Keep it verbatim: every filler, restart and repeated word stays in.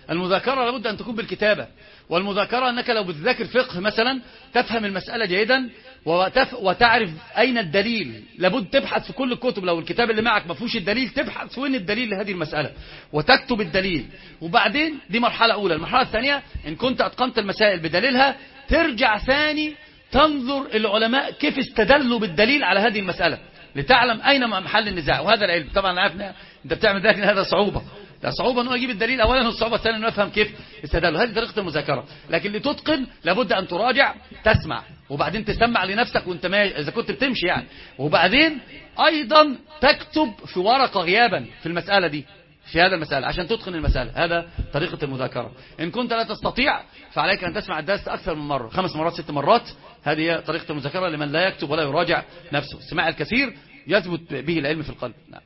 المذاكرة لابد أن تكون بالكتابة. والمذاكرة أنك لو بتذاكر فقه مثلا تفهم المسألة جيدا وتف وتعرف أين الدليل، لابد تبحث في كل الكتب، لو الكتاب اللي معك ما فيهوش الدليل تبحث وين الدليل لهذه المسألة وتكتب الدليل. وبعدين دي مرحلة أولى. المرحلة الثانية إن كنت أتقنت المسائل بدليلها ترجع ثاني تنظر العلماء كيف استدلوا بالدليل على هذه المسألة لتعلم أين محل النزاع. وهذا العلم طبعا عارفنا أنت بتعمل ذلك، هذا صعوبة، ده صعوبة أنه يجيب الدليل أولا، والصعوبة الثانية أنه يفهم كيف استدلوا. هذه طريقة المذاكرة. لكن لتتقن لابد أن تراجع، تسمع وبعدين تسمع لنفسك وانت ما إذا كنت بتمشي يعني، وبعدين أيضا تكتب في ورقة غيابا في المسألة دي في هذا المسألة عشان تتقن المسألة. هذا طريقة المذاكرة. إن كنت لا تستطيع فعليك أن تسمع الدرس أكثر من مرة، خمس مرات ست مرات. هذه هي طريقة المذاكرة لمن لا يكتب ولا يراجع نفسه. السماع الكثير يثبت به العلم في القلب. نعم.